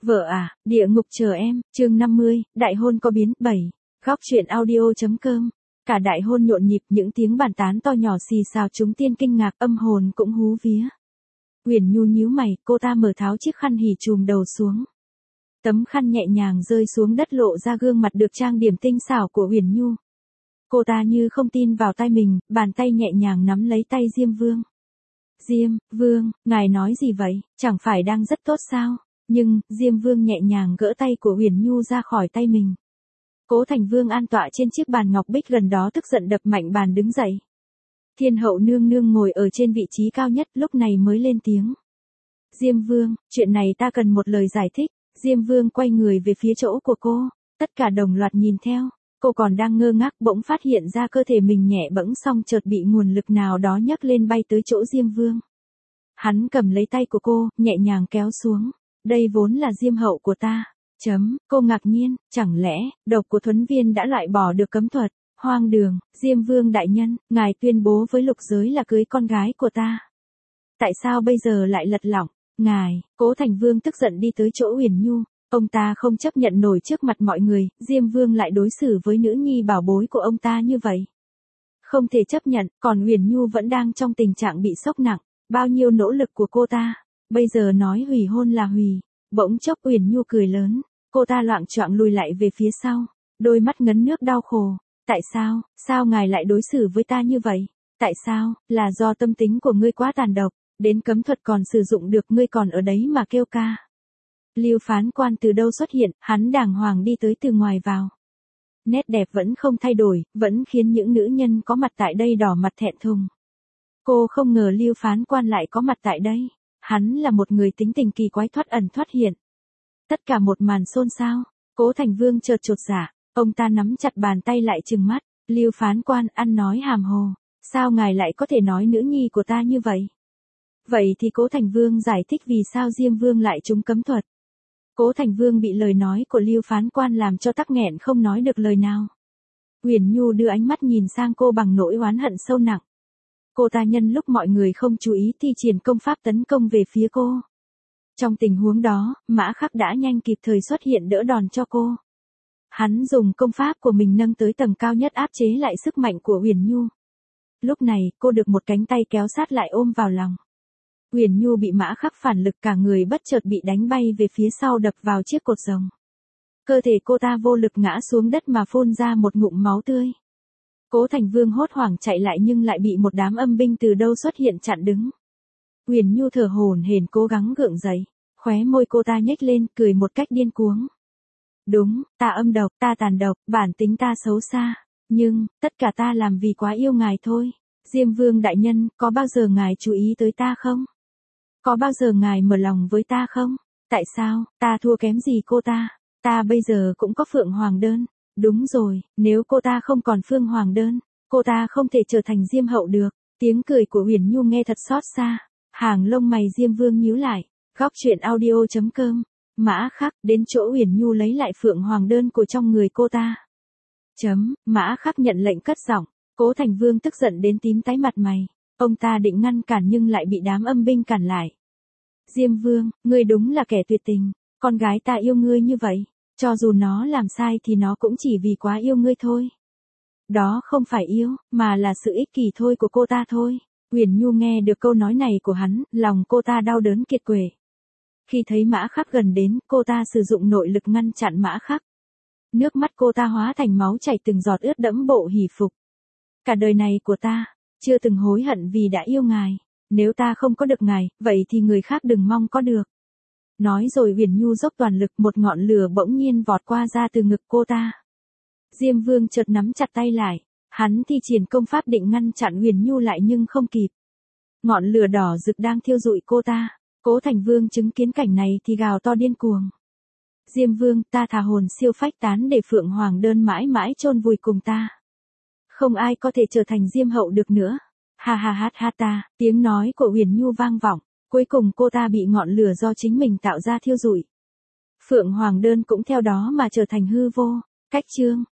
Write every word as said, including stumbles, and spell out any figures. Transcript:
Vợ à, địa ngục chờ em, chương năm mươi, đại hôn có biến, bảy. Góc truyện audio.com. Cả đại hôn nhộn nhịp, những tiếng bàn tán to nhỏ xì xào, chúng tiên kinh ngạc, âm hồn cũng hú vía. Uyển Nhu nhíu mày, cô ta mở tháo chiếc khăn hỉ trùm đầu xuống. Tấm khăn nhẹ nhàng rơi xuống đất, lộ ra gương mặt được trang điểm tinh xảo của Uyển Nhu. Cô ta như không tin vào tay mình, bàn tay nhẹ nhàng nắm lấy tay Diêm Vương. Diêm Vương, ngài nói gì vậy, chẳng phải đang rất tốt sao? Nhưng, Diêm Vương nhẹ nhàng gỡ tay của Uyển Nhu ra khỏi tay mình. Cố Thành Vương an tọa trên chiếc bàn ngọc bích gần đó tức giận đập mạnh bàn đứng dậy. Thiên hậu nương nương ngồi ở trên vị trí cao nhất lúc này mới lên tiếng. Diêm Vương, chuyện này ta cần một lời giải thích. Diêm Vương quay người về phía chỗ của cô, tất cả đồng loạt nhìn theo. Cô còn đang ngơ ngác bỗng phát hiện ra cơ thể mình nhẹ bẫng, xong chợt bị nguồn lực nào đó nhấc lên bay tới chỗ Diêm Vương. Hắn cầm lấy tay của cô, nhẹ nhàng kéo xuống. Đây vốn là Diêm hậu của ta. Chấm, cô ngạc nhiên, chẳng lẽ, độc của Thuấn Viên đã loại bỏ được cấm thuật? Hoang đường, Diêm Vương đại nhân, ngài tuyên bố với lục giới là cưới con gái của ta. Tại sao bây giờ lại lật lỏng? Ngài, Cố Thành Vương tức giận đi tới chỗ Uyển Nhu. Ông ta không chấp nhận nổi trước mặt mọi người, Diêm Vương lại đối xử với nữ nhi bảo bối của ông ta như vậy. Không thể chấp nhận, còn Uyển Nhu vẫn đang trong tình trạng bị sốc nặng. Bao nhiêu nỗ lực của cô ta, bây giờ nói hủy hôn là hủy. Bỗng chốc Uyển Nhu cười lớn, cô ta loạng choạng lùi lại về phía sau, đôi mắt ngấn nước đau khổ. Tại sao, sao ngài lại đối xử với ta như vậy? Tại sao, là do tâm tính của ngươi quá tàn độc, đến cấm thuật còn sử dụng được, ngươi còn ở đấy mà kêu ca. Lưu Phán Quan từ đâu xuất hiện, hắn đàng hoàng đi tới từ ngoài vào. Nét đẹp vẫn không thay đổi, vẫn khiến những nữ nhân có mặt tại đây đỏ mặt thẹn thùng. Cô không ngờ Lưu Phán Quan lại có mặt tại đây. Hắn là một người tính tình kỳ quái, thoát ẩn thoát hiện. Tất cả một màn xôn xao. Cố Thành Vương chợt chột dạ, ông ta nắm chặt bàn tay lại trừng mắt. Lưu Phán Quan ăn nói hàm hồ, sao ngài lại có thể nói nữ nhi của ta như vậy? Vậy thì Cố Thành Vương giải thích vì sao Diêm Vương lại trúng cấm thuật. Cố Thành Vương bị lời nói của Lưu Phán Quan làm cho tắc nghẹn không nói được lời nào. Uyển Nhu đưa ánh mắt nhìn sang cô bằng nỗi oán hận sâu nặng. Cô ta nhân lúc mọi người không chú ý thi triển công pháp tấn công về phía cô. Trong tình huống đó, Mã Khắc đã nhanh kịp thời xuất hiện đỡ đòn cho cô. Hắn dùng công pháp của mình nâng tới tầng cao nhất, áp chế lại sức mạnh của Uyển Nhu. Lúc này, cô được một cánh tay kéo sát lại ôm vào lòng. Uyển Nhu bị Mã Khắc phản lực, cả người bất chợt bị đánh bay về phía sau, đập vào chiếc cột rồng. Cơ thể cô ta vô lực ngã xuống đất mà phun ra một ngụm máu tươi. Cố Thành Vương hốt hoảng chạy lại nhưng lại bị một đám âm binh từ đâu xuất hiện chặn đứng. Uyển Nhu thở hổn hển cố gắng gượng dậy, khóe môi cô ta nhếch lên, cười một cách điên cuồng. Đúng, ta âm độc, ta tàn độc, bản tính ta xấu xa, nhưng, tất cả ta làm vì quá yêu ngài thôi. Diêm Vương đại nhân, có bao giờ ngài chú ý tới ta không? Có bao giờ ngài mở lòng với ta không? Tại sao, ta thua kém gì cô ta? Ta bây giờ cũng có Phượng Hoàng đơn. Đúng rồi, nếu cô ta không còn Phương Hoàng đơn, cô ta không thể trở thành Diêm hậu được. Tiếng cười của Uyển Nhu nghe thật xót xa. Hàng lông mày Diêm Vương nhíu lại. Góc truyện audio.com. Mã Khắc đến chỗ Uyển Nhu lấy lại Phượng Hoàng đơn của trong người cô ta. Chấm, Mã Khắc nhận lệnh cất giọng. Cố Thành Vương tức giận đến tím tái mặt mày. Ông ta định ngăn cản nhưng lại bị đám âm binh cản lại. Diêm Vương, ngươi đúng là kẻ tuyệt tình. Con gái ta yêu ngươi như vậy, cho dù nó làm sai thì nó cũng chỉ vì quá yêu ngươi thôi. Đó không phải yêu, mà là sự ích kỷ thôi của cô ta thôi. Uyển Nhu nghe được câu nói này của hắn, lòng cô ta đau đớn kiệt quệ. Khi thấy Mã Khắc gần đến, cô ta sử dụng nội lực ngăn chặn Mã Khắc. Nước mắt cô ta hóa thành máu chảy từng giọt, ướt đẫm bộ hỷ phục. Cả đời này của ta, chưa từng hối hận vì đã yêu ngài. Nếu ta không có được ngài, vậy thì người khác đừng mong có được. Nói rồi Uyển Nhu dốc toàn lực, một ngọn lửa bỗng nhiên vọt qua ra từ ngực cô ta. Diêm Vương chợt nắm chặt tay lại, hắn thi triển công pháp định ngăn chặn Uyển Nhu lại nhưng không kịp. Ngọn lửa đỏ rực đang thiêu rụi cô ta. Cố Thành Vương chứng kiến cảnh này thì gào to điên cuồng. Diêm Vương, ta thà hồn siêu phách tán để Phượng Hoàng đơn mãi mãi chôn vùi cùng ta. Không ai có thể trở thành Diêm hậu được nữa. Ha ha ha ha ta, tiếng nói của Uyển Nhu vang vọng. Cuối cùng cô ta bị ngọn lửa do chính mình tạo ra thiêu rụi. Phượng Hoàng đơn cũng theo đó mà trở thành hư vô. Cách chương.